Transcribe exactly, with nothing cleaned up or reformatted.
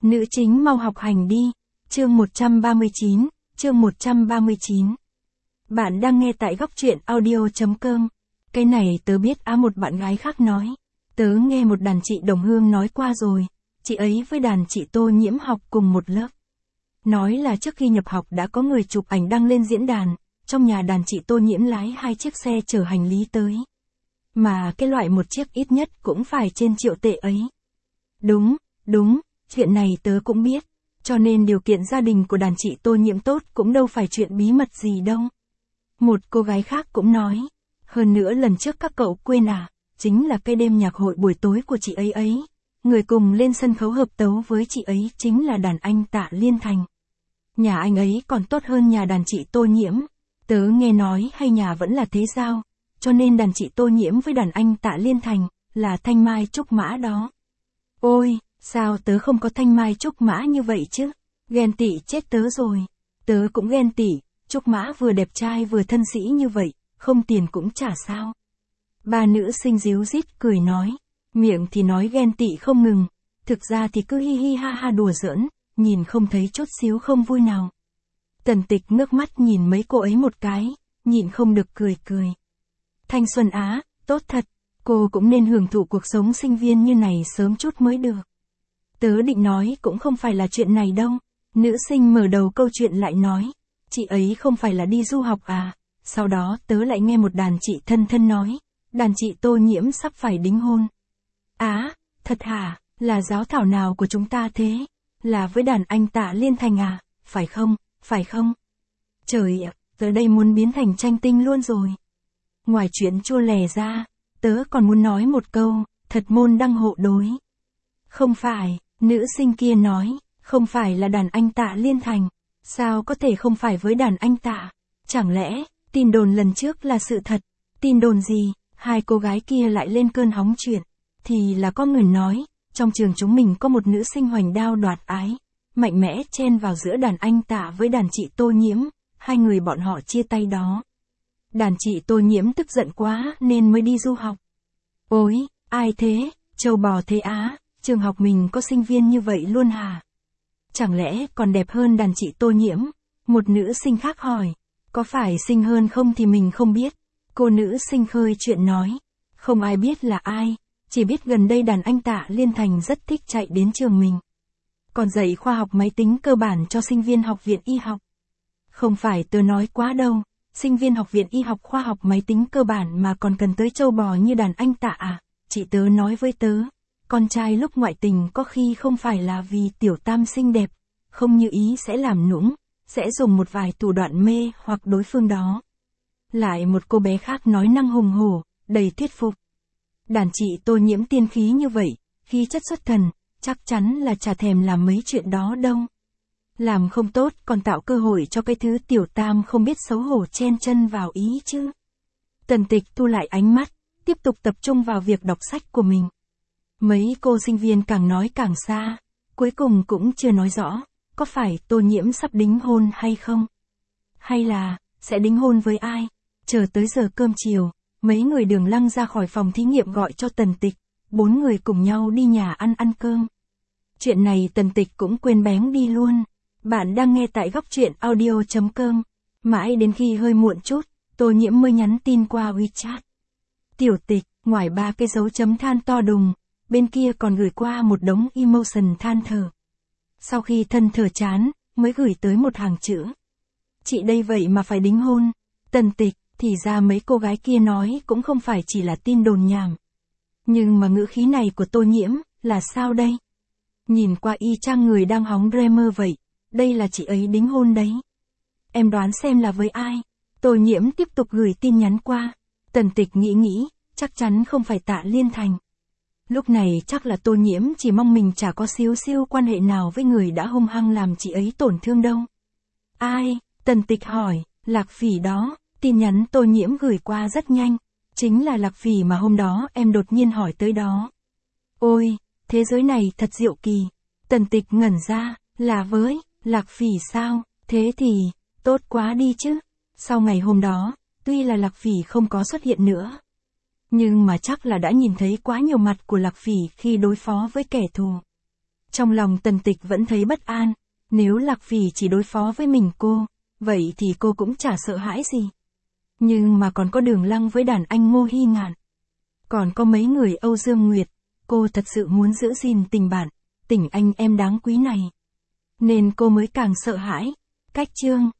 Nữ chính mau học hành đi. Chương một trăm ba mươi chín, chương một trăm ba mươi chín. Bạn đang nghe tại góc truyện audio chấm com. Cái này tớ biết á, một bạn gái khác nói. Tớ nghe một đàn chị đồng hương nói qua rồi. Chị ấy với đàn chị Tô Nhiễm học cùng một lớp. Nói là trước khi nhập học đã có người chụp ảnh đăng lên diễn đàn. Trong nhà đàn chị Tô Nhiễm lái hai chiếc xe chở hành lý tới. Mà cái loại một chiếc ít nhất cũng phải trên triệu tệ ấy. Đúng, đúng, chuyện này tớ cũng biết. Cho nên điều kiện gia đình của đàn chị Tô Nhiễm tốt cũng đâu phải chuyện bí mật gì đâu. Một cô gái khác cũng nói. Hơn nữa lần trước các cậu quên à, chính là cái đêm nhạc hội buổi tối của chị ấy ấy. Người cùng lên sân khấu hợp tấu với chị ấy chính là đàn anh Tạ Liên Thành. Nhà anh ấy còn tốt hơn nhà đàn chị Tô Nhiễm. Tớ nghe nói hay nhà vẫn là thế sao, cho nên đàn chị Tô Nhiễm với đàn anh Tạ Liên Thành là thanh mai trúc mã đó. Ôi, sao tớ không có thanh mai trúc mã như vậy chứ? Ghen tị chết tớ rồi. Tớ cũng ghen tị, trúc mã vừa đẹp trai vừa thân sĩ như vậy, không tiền cũng chả sao. Ba nữ sinh díu dít cười nói, miệng thì nói ghen tị không ngừng, thực ra thì cứ hi hi ha ha đùa giỡn, nhìn không thấy chút xíu không vui nào. Tần Tịch ngước mắt nhìn mấy cô ấy một cái, nhịn không được cười cười. Thanh xuân á, tốt thật, cô cũng nên hưởng thụ cuộc sống sinh viên như này sớm chút mới được. Tớ định nói cũng không phải là chuyện này đâu. Nữ sinh mở đầu câu chuyện lại nói, chị ấy không phải là đi du học à. Sau đó tớ lại nghe một đàn chị thân thân nói, đàn chị Tô Nhiễm sắp phải đính hôn. Á, thật hả, là giáo thảo nào của chúng ta thế? Là với đàn anh Tạ Liên Thành à, phải không, phải không? Trời ạ, tớ đây muốn biến thành tranh tinh luôn rồi. Ngoài chuyện chua lè ra, tớ còn muốn nói một câu, thật môn đăng hộ đối. Không phải, nữ sinh kia nói, không phải là đàn anh Tạ Liên Thành. Sao có thể không phải với đàn anh Tạ? Chẳng lẽ, tin đồn lần trước là sự thật? Tin đồn gì? Hai cô gái kia lại lên cơn hóng chuyện. Thì là có người nói, trong trường chúng mình có một nữ sinh hoành đao đoạt ái, mạnh mẽ chen vào giữa đàn anh Tạ với đàn chị Tô Nhiễm, hai người bọn họ chia tay đó. Đàn chị Tô Nhiễm tức giận quá nên mới đi du học. Ôi, ai thế? Châu bò thế á, trường học mình có sinh viên như vậy luôn hả? Chẳng lẽ còn đẹp hơn đàn chị Tô Nhiễm? Một nữ sinh khác hỏi. Có phải xinh hơn không thì mình không biết. Cô nữ sinh khơi chuyện nói. Không ai biết là ai, chỉ biết gần đây đàn anh Tạ Liên Thành rất thích chạy đến trường mình. Còn dạy khoa học máy tính cơ bản cho sinh viên học viện y học. Không phải tớ nói quá đâu, sinh viên học viện y học khoa học máy tính cơ bản mà còn cần tới châu bò như đàn anh Tạ à? Chị tớ nói với tớ, con trai lúc ngoại tình có khi không phải là vì tiểu tam xinh đẹp, không như ý sẽ làm nũng, sẽ dùng một vài thủ đoạn mê hoặc đối phương đó. Lại một cô bé khác nói năng hùng hổ, đầy thuyết phục. Đàn chị Tô Nhiễm tiên khí như vậy, khí chất xuất thần, chắc chắn là chả thèm làm mấy chuyện đó đâu. Làm không tốt còn tạo cơ hội cho cái thứ tiểu tam không biết xấu hổ chen chân vào ý chứ. Tần Tịch thu lại ánh mắt, tiếp tục tập trung vào việc đọc sách của mình. Mấy cô sinh viên càng nói càng xa, cuối cùng cũng chưa nói rõ, có phải Tô Nhiễm sắp đính hôn hay không? Hay là, sẽ đính hôn với ai? Chờ tới giờ cơm chiều, mấy người Đường Lăng ra khỏi phòng thí nghiệm gọi cho Tần Tịch, bốn người cùng nhau đi nhà ăn ăn cơm. Chuyện này Tần Tịch cũng quên bén đi luôn. Bạn đang nghe tại góc truyện audio chấm com. Mãi đến khi hơi muộn chút, Tô Nhiễm mới nhắn tin qua WeChat. Tiểu Tịch, ngoài ba cái dấu chấm than to đùng, bên kia còn gửi qua một đống emotion than thở. Sau khi thân thở chán, mới gửi tới một hàng chữ. Chị đây vậy mà phải đính hôn. Tần Tịch, thì ra mấy cô gái kia nói cũng không phải chỉ là tin đồn nhảm. Nhưng mà ngữ khí này của Tô Nhiễm, là sao đây? Nhìn qua y chang người đang hóng dreamer vậy. Đây là chị ấy đính hôn đấy. Em đoán xem là với ai? Tô Nhiễm tiếp tục gửi tin nhắn qua. Tần Tịch nghĩ nghĩ, chắc chắn không phải Tạ Liên Thành. Lúc này chắc là Tô Nhiễm chỉ mong mình chả có xíu xíu quan hệ nào với người đã hung hăng làm chị ấy tổn thương đâu. Ai? Tần Tịch hỏi. Lạc Phỉ đó. Tin nhắn Tô Nhiễm gửi qua rất nhanh. Chính là Lạc Phỉ mà hôm đó em đột nhiên hỏi tới đó. Ôi, thế giới này thật diệu kỳ. Tần Tịch ngẩn ra, là với Lạc Phỉ sao? Thế thì, tốt quá đi chứ. Sau ngày hôm đó, tuy là Lạc Phỉ không có xuất hiện nữa, nhưng mà chắc là đã nhìn thấy quá nhiều mặt của Lạc Phỉ khi đối phó với kẻ thù. Trong lòng Tần Tịch vẫn thấy bất an, nếu Lạc Phỉ chỉ đối phó với mình cô, vậy thì cô cũng chả sợ hãi gì. Nhưng mà còn có Đường Lăng với đàn anh Ngô Hy Ngạn. Còn có mấy người Âu Dương Nguyệt, cô thật sự muốn giữ gìn tình bạn, tình anh em đáng quý này. Nên cô mới càng sợ hãi. Cách chương